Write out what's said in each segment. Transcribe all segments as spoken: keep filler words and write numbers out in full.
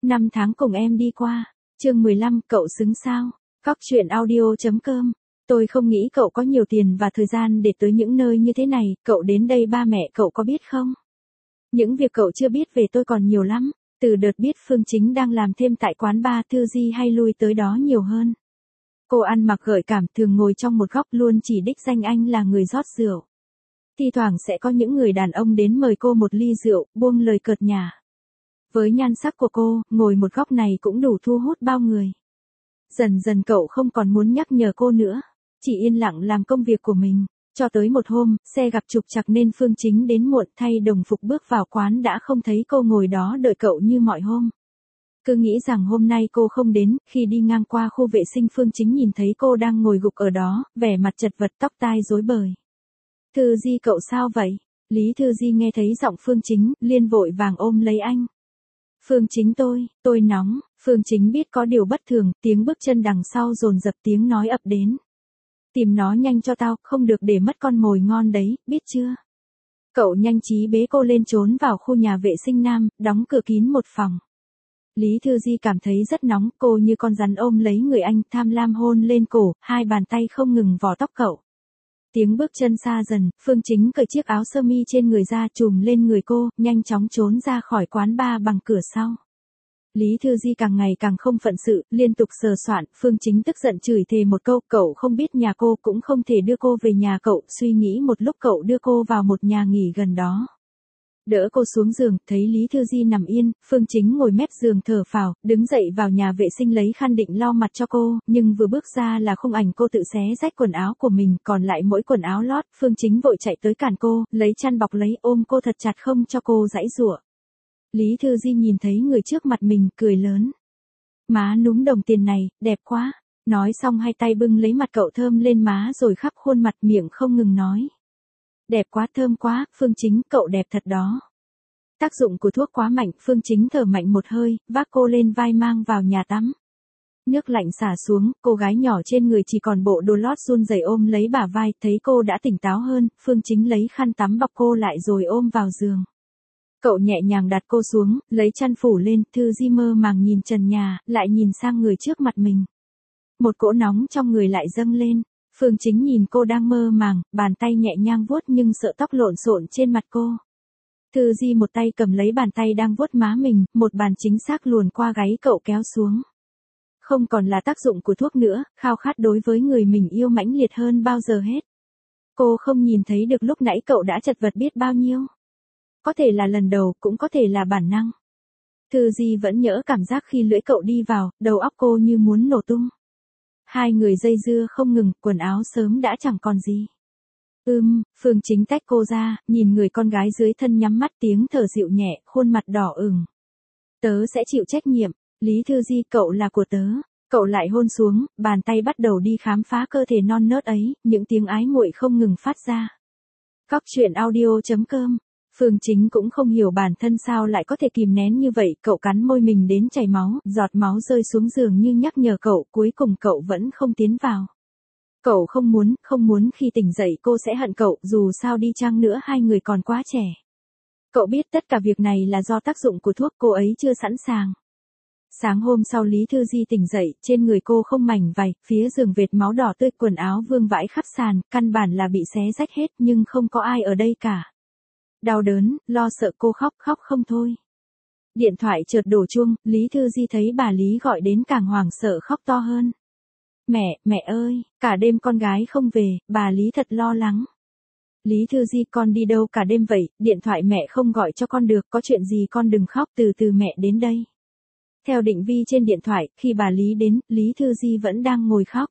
Năm tháng cùng em đi qua. Chương mười lăm, cậu xứng sao? Góc truyện audio chấm com. Tôi không nghĩ cậu có nhiều tiền và thời gian để tới những nơi như thế này, cậu đến đây ba mẹ cậu có biết không? Những việc cậu chưa biết về tôi còn nhiều lắm, từ đợt biết Phương Chính đang làm thêm tại quán bar Thư Di hay lui tới đó nhiều hơn. Cô ăn mặc gợi cảm, thường ngồi trong một góc luôn chỉ đích danh anh là người rót rượu. Thi thoảng sẽ có những người đàn ông đến mời cô một ly rượu, buông lời cợt nhả. Với nhan sắc của cô, ngồi một góc này cũng đủ thu hút bao người. Dần dần cậu không còn muốn nhắc nhở cô nữa, chỉ yên lặng làm công việc của mình. Cho tới một hôm, xe gặp trục trặc nên Phương Chính đến muộn, thay đồng phục bước vào quán đã không thấy cô ngồi đó đợi cậu như mọi hôm. Cứ nghĩ rằng hôm nay cô không đến, khi đi ngang qua khu vệ sinh Phương Chính nhìn thấy cô đang ngồi gục ở đó, vẻ mặt chật vật, tóc tai rối bời. Thư Di, cậu sao vậy? Lý Thư Di nghe thấy giọng Phương Chính, liền vội vàng ôm lấy anh. Phương Chính tôi, tôi nóng. Phương Chính biết có điều bất thường, tiếng bước chân đằng sau dồn dập, tiếng nói ập đến. Tìm nó nhanh cho tao, không được để mất con mồi ngon đấy, biết chưa? Cậu nhanh trí bế cô lên trốn vào khu nhà vệ sinh nam, đóng cửa kín một phòng. Lý Thư Di cảm thấy rất nóng, cô như con rắn ôm lấy người anh, tham lam hôn lên cổ, hai bàn tay không ngừng vò tóc cậu. Tiếng bước chân xa dần, Phương Chính cởi chiếc áo sơ mi trên người ra trùm lên người cô, nhanh chóng trốn ra khỏi quán bar bằng cửa sau. Lý Thư Di càng ngày càng không phận sự, liên tục sờ soạn, Phương Chính tức giận chửi thề một câu, cậu không biết nhà cô cũng không thể đưa cô về nhà cậu, suy nghĩ một lúc cậu đưa cô vào một nhà nghỉ gần đó. Đỡ cô xuống giường, thấy Lý Thư Di nằm yên, Phương Chính ngồi mép giường thở phào, đứng dậy vào nhà vệ sinh lấy khăn định lau mặt cho cô, nhưng vừa bước ra là khung ảnh cô tự xé rách quần áo của mình, còn lại mỗi quần áo lót, Phương Chính vội chạy tới cản cô, lấy chăn bọc lấy, ôm cô thật chặt không cho cô giãy giụa. Lý Thư Di nhìn thấy người trước mặt mình, cười lớn. Má núm đồng tiền này, đẹp quá. Nói xong hai tay bưng lấy mặt cậu thơm lên má rồi khắp khuôn mặt, miệng không ngừng nói. Đẹp quá, thơm quá, Phương Chính, cậu đẹp thật đó. Tác dụng của thuốc quá mạnh, Phương Chính thở mạnh một hơi, vác cô lên vai mang vào nhà tắm. Nước lạnh xả xuống, cô gái nhỏ trên người chỉ còn bộ đồ lót run rẩy ôm lấy bả vai, thấy cô đã tỉnh táo hơn, Phương Chính lấy khăn tắm bọc cô lại rồi ôm vào giường. Cậu nhẹ nhàng đặt cô xuống, lấy chăn phủ lên, Thư Di mơ màng nhìn trần nhà, lại nhìn sang người trước mặt mình. Một cỗ nóng trong người lại dâng lên, Phương Chính nhìn cô đang mơ màng, bàn tay nhẹ nhàng vuốt nhưng sợ tóc lộn xộn trên mặt cô. Thư Di một tay cầm lấy bàn tay đang vuốt má mình, một bàn chính xác luồn qua gáy cậu kéo xuống. Không còn là tác dụng của thuốc nữa, khao khát đối với người mình yêu mãnh liệt hơn bao giờ hết. Cô không nhìn thấy được lúc nãy cậu đã chật vật biết bao nhiêu. Có thể là lần đầu, cũng có thể là bản năng. Thư Di vẫn nhớ cảm giác khi lưỡi cậu đi vào, đầu óc cô như muốn nổ tung. Hai người dây dưa không ngừng, quần áo sớm đã chẳng còn gì. Ưm, Phương Chính tách cô ra, nhìn người con gái dưới thân nhắm mắt, tiếng thở dịu nhẹ, khuôn mặt đỏ ửng. Tớ sẽ chịu trách nhiệm. Lý Thư Di, cậu là của tớ. Cậu lại hôn xuống, bàn tay bắt đầu đi khám phá cơ thể non nớt ấy, những tiếng ái muội không ngừng phát ra. Góc truyện audio chấm com. Phương Chính cũng không hiểu bản thân sao lại có thể kìm nén như vậy, cậu cắn môi mình đến chảy máu, giọt máu rơi xuống giường như nhắc nhở cậu, cuối cùng cậu vẫn không tiến vào. Cậu không muốn, không muốn khi tỉnh dậy cô sẽ hận cậu, dù sao đi chăng nữa hai người còn quá trẻ. Cậu biết tất cả việc này là do tác dụng của thuốc, cô ấy chưa sẵn sàng. Sáng hôm sau Lý Thư Di tỉnh dậy, trên người cô không mảnh vải, phía giường vệt máu đỏ tươi, quần áo vương vãi khắp sàn, căn bản là bị xé rách hết nhưng không có ai ở đây cả. Đau đớn, lo sợ, cô khóc, khóc không thôi. Điện thoại chợt đổ chuông, Lý Thư Di thấy bà Lý gọi đến càng hoảng sợ khóc to hơn. Mẹ, mẹ ơi, cả đêm con gái không về, bà Lý thật lo lắng. Lý Thư Di, con đi đâu cả đêm vậy, điện thoại mẹ không gọi cho con được, có chuyện gì con đừng khóc, từ từ mẹ đến đây. Theo định vị trên điện thoại, khi bà Lý đến, Lý Thư Di vẫn đang ngồi khóc.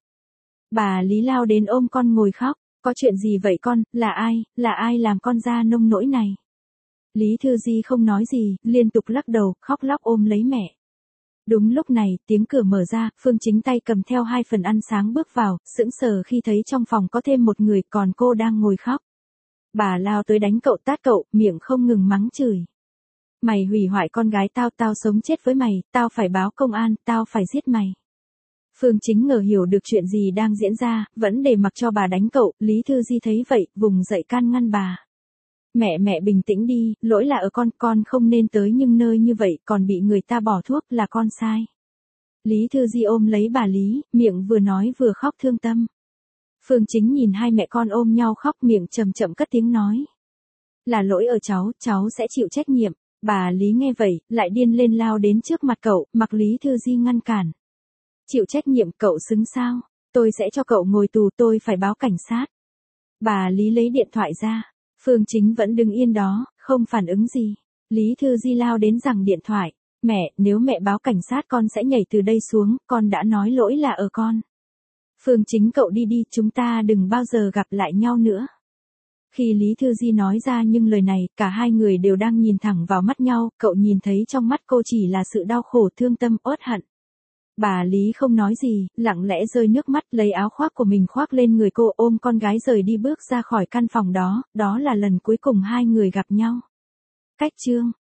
Bà Lý lao đến ôm con ngồi khóc. Có chuyện gì vậy con, là ai, là ai làm con ra nông nỗi này? Lý Thư Di không nói gì, liên tục lắc đầu, khóc lóc ôm lấy mẹ. Đúng lúc này, tiếng cửa mở ra, Phương Chính tay cầm theo hai phần ăn sáng bước vào, sững sờ khi thấy trong phòng có thêm một người, còn cô đang ngồi khóc. Bà lao tới đánh cậu, tát cậu, miệng không ngừng mắng chửi. Mày hủy hoại con gái tao, tao sống chết với mày, tao phải báo công an, tao phải giết mày. Phương Chính ngờ hiểu được chuyện gì đang diễn ra, vẫn để mặc cho bà đánh cậu, Lý Thư Di thấy vậy, vùng dậy can ngăn bà. Mẹ mẹ bình tĩnh đi, lỗi là ở con, con không nên tới nhưng nơi như vậy còn bị người ta bỏ thuốc là con sai. Lý Thư Di ôm lấy bà Lý, miệng vừa nói vừa khóc thương tâm. Phương Chính nhìn hai mẹ con ôm nhau khóc, miệng chậm chậm cất tiếng nói. Là lỗi ở cháu, cháu sẽ chịu trách nhiệm. Bà Lý nghe vậy, lại điên lên lao đến trước mặt cậu, mặc Lý Thư Di ngăn cản. Chịu trách nhiệm, cậu xứng sao? Tôi sẽ cho cậu ngồi tù, tôi phải báo cảnh sát. Bà Lý lấy điện thoại ra. Phương Chính vẫn đứng yên đó, không phản ứng gì. Lý Thư Di lao đến giằng điện thoại. Mẹ, nếu mẹ báo cảnh sát con sẽ nhảy từ đây xuống, con đã nói lỗi là ở con. Phương Chính, cậu đi đi, chúng ta đừng bao giờ gặp lại nhau nữa. Khi Lý Thư Di nói ra những lời này, cả hai người đều đang nhìn thẳng vào mắt nhau, cậu nhìn thấy trong mắt cô chỉ là sự đau khổ, thương tâm, uất hận. Bà Lý không nói gì, lặng lẽ rơi nước mắt, lấy áo khoác của mình khoác lên người cô, ôm con gái rời đi, bước ra khỏi căn phòng đó, đó là lần cuối cùng hai người gặp nhau. Cách chương